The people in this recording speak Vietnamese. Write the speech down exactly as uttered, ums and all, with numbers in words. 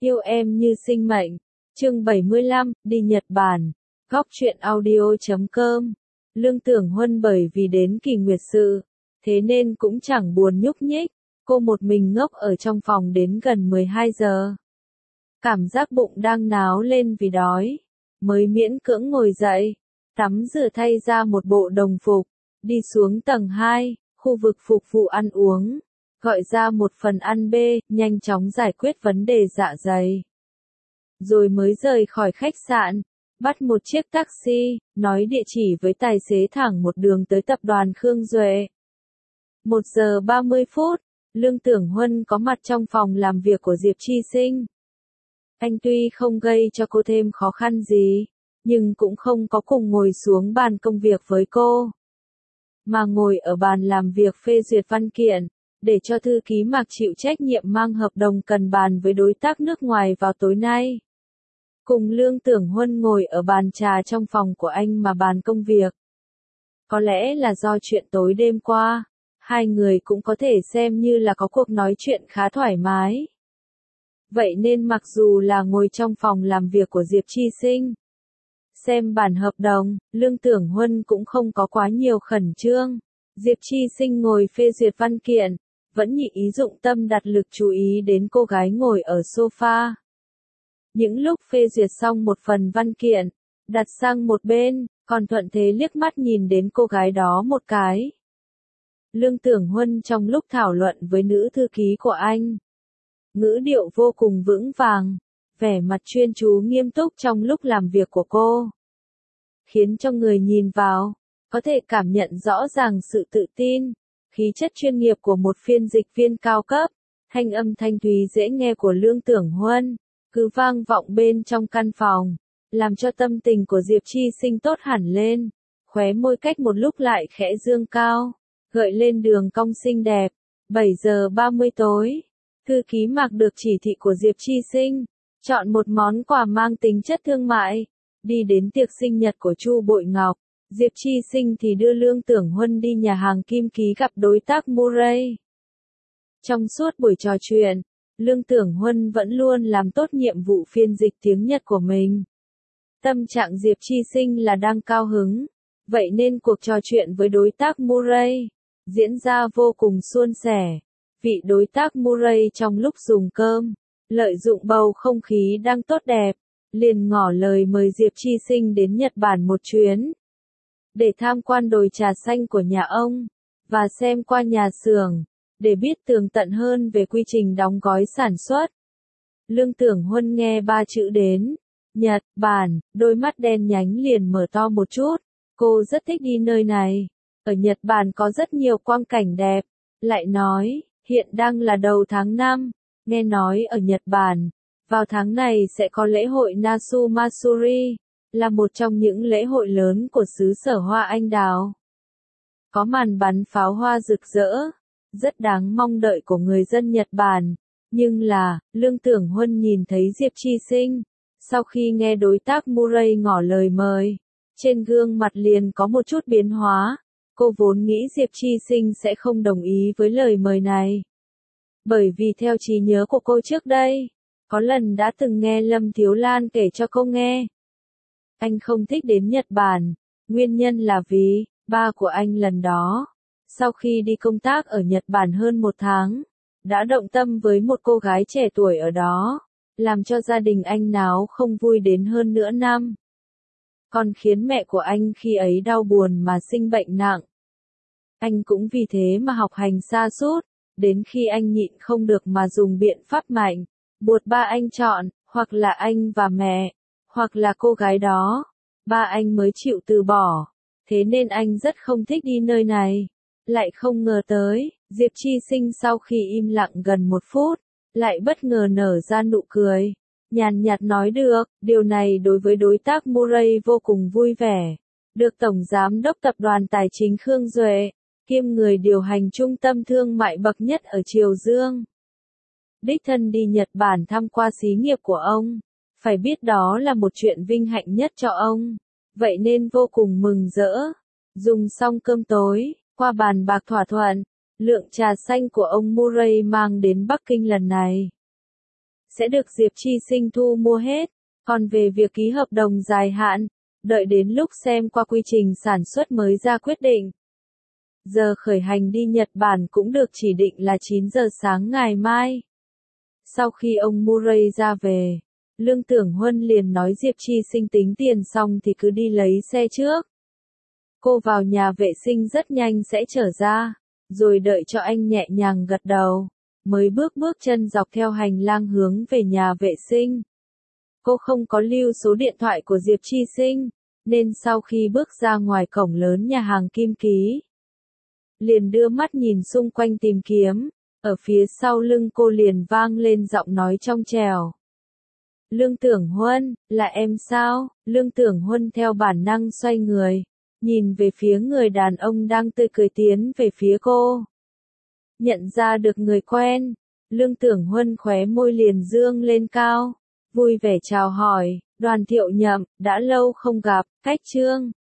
Yêu em như sinh mệnh. Chương bảy mươi lăm, đi Nhật Bản. Góc truyện audio chấm com. Lương Tưởng Huân bởi vì đến kỳ nguyệt sự, thế nên cũng chẳng buồn nhúc nhích, cô một mình ngốc ở trong phòng đến gần mười hai giờ. Cảm giác bụng đang náo lên vì đói, mới miễn cưỡng ngồi dậy, tắm rửa thay ra một bộ đồng phục, đi xuống tầng hai, khu vực phục vụ ăn uống, gọi ra một phần ăn bê, nhanh chóng giải quyết vấn đề dạ dày. Rồi mới rời khỏi khách sạn, bắt một chiếc taxi, nói địa chỉ với tài xế thẳng một đường tới tập đoàn Khương Duệ. Một giờ ba mươi phút, Lương Tưởng Huân có mặt trong phòng làm việc của Diệp Chi Sinh. Anh tuy không gây cho cô thêm khó khăn gì, nhưng cũng không có cùng ngồi xuống bàn công việc với cô, mà ngồi ở bàn làm việc phê duyệt văn kiện, để cho thư ký Mạc chịu trách nhiệm mang hợp đồng cần bàn với đối tác nước ngoài vào tối nay. Cùng Lương Tưởng Huân ngồi ở bàn trà trong phòng của anh mà bàn công việc. Có lẽ là do chuyện tối đêm qua, hai người cũng có thể xem như là có cuộc nói chuyện khá thoải mái. Vậy nên mặc dù là ngồi trong phòng làm việc của Diệp Chi Sinh, xem bản hợp đồng, Lương Tưởng Huân cũng không có quá nhiều khẩn trương. Diệp Chi Sinh ngồi phê duyệt văn kiện, vẫn nhị ý dụng tâm đặt lực chú ý đến cô gái ngồi ở sofa. Những lúc phê duyệt xong một phần văn kiện, đặt sang một bên, còn thuận thế liếc mắt nhìn đến cô gái đó một cái. Lương Tưởng Huân trong lúc thảo luận với nữ thư ký của anh, ngữ điệu vô cùng vững vàng, vẻ mặt chuyên chú nghiêm túc trong lúc làm việc của cô, khiến cho người nhìn vào, có thể cảm nhận rõ ràng sự tự tin, khí chất chuyên nghiệp của một phiên dịch viên cao cấp. Thanh âm thanh thúy dễ nghe của Lương Tưởng Huân cứ vang vọng bên trong căn phòng, làm cho tâm tình của Diệp Chi Sinh tốt hẳn lên, khóe môi cách một lúc lại khẽ dương cao, gợi lên đường cong xinh đẹp. bảy giờ ba mươi tối, thư ký Mạc được chỉ thị của Diệp Chi Sinh, chọn một món quà mang tính chất thương mại, đi đến tiệc sinh nhật của Chu Bội Ngọc. Diệp Chi Sinh thì đưa Lương Tưởng Huân đi nhà hàng Kim Ký gặp đối tác Murray. Trong suốt buổi trò chuyện, Lương Tưởng Huân vẫn luôn làm tốt nhiệm vụ phiên dịch tiếng Nhật của mình. Tâm trạng Diệp Chi Sinh là đang cao hứng, vậy nên cuộc trò chuyện với đối tác Murray diễn ra vô cùng suôn sẻ. Vị đối tác Murray trong lúc dùng cơm, lợi dụng bầu không khí đang tốt đẹp, liền ngỏ lời mời Diệp Chi Sinh đến Nhật Bản một chuyến, để tham quan đồi trà xanh của nhà ông, và xem qua nhà xưởng, để biết tường tận hơn về quy trình đóng gói sản xuất. Lương Tưởng Huân nghe ba chữ đến Nhật Bản, đôi mắt đen nhánh liền mở to một chút. Cô rất thích đi nơi này. Ở Nhật Bản có rất nhiều quang cảnh đẹp. Lại nói, hiện đang là đầu tháng năm, nghe nói ở Nhật Bản, vào tháng này sẽ có lễ hội Nasu Matsuri, là một trong những lễ hội lớn của xứ sở hoa anh đào. Có màn bắn pháo hoa rực rỡ, rất đáng mong đợi của người dân Nhật Bản. Nhưng là, Lương Tưởng Huân nhìn thấy Diệp Chi Sinh, sau khi nghe đối tác Murray ngỏ lời mời, trên gương mặt liền có một chút biến hóa. Cô vốn nghĩ Diệp Chi Sinh sẽ không đồng ý với lời mời này. Bởi vì theo trí nhớ của cô trước đây, có lần đã từng nghe Lâm Thiếu Lan kể cho cô nghe. Anh không thích đến Nhật Bản, nguyên nhân là vì, ba của anh lần đó, sau khi đi công tác ở Nhật Bản hơn một tháng, đã động tâm với một cô gái trẻ tuổi ở đó, làm cho gia đình anh náo không vui đến hơn nửa năm. Còn khiến mẹ của anh khi ấy đau buồn mà sinh bệnh nặng. Anh cũng vì thế mà học hành sa sút, đến khi anh nhịn không được mà dùng biện pháp mạnh, buộc ba anh chọn, hoặc là anh và mẹ, hoặc là cô gái đó, ba anh mới chịu từ bỏ. Thế nên anh rất không thích đi nơi này. Lại không ngờ tới, Diệp Chi Sinh sau khi im lặng gần một phút, lại bất ngờ nở ra nụ cười. Nhàn nhạt nói được, điều này đối với đối tác Murray vô cùng vui vẻ. Được Tổng Giám đốc Tập đoàn Tài chính Khương Duệ, kiêm người điều hành trung tâm thương mại bậc nhất ở Triều Dương, đích thân đi Nhật Bản thăm qua xí nghiệp của ông. Phải biết đó là một chuyện vinh hạnh nhất cho ông. Vậy nên vô cùng mừng rỡ. Dùng xong cơm tối, qua bàn bạc thỏa thuận, lượng trà xanh của ông Murray mang đến Bắc Kinh lần này sẽ được Diệp Chi Sinh thu mua hết. Còn về việc ký hợp đồng dài hạn, đợi đến lúc xem qua quy trình sản xuất mới ra quyết định. Giờ khởi hành đi Nhật Bản cũng được chỉ định là chín giờ sáng ngày mai. Sau khi ông Murray ra về, Lương Tưởng Huân liền nói Diệp Chi Sinh tính tiền xong thì cứ đi lấy xe trước. Cô vào nhà vệ sinh rất nhanh sẽ trở ra, rồi đợi cho anh nhẹ nhàng gật đầu, mới bước bước chân dọc theo hành lang hướng về nhà vệ sinh. Cô không có lưu số điện thoại của Diệp Chi Sinh, nên sau khi bước ra ngoài cổng lớn nhà hàng Kim Ký, liền đưa mắt nhìn xung quanh tìm kiếm, ở phía sau lưng cô liền vang lên giọng nói trong trẻo. Lương Tưởng Huân, là em sao? Lương Tưởng Huân theo bản năng xoay người, nhìn về phía người đàn ông đang tươi cười tiến về phía cô. Nhận ra được người quen, Lương Tưởng Huân khóe môi liền dương lên cao, vui vẻ chào hỏi, Đoàn Thiệu Nhậm, đã lâu không gặp, Cách Trương.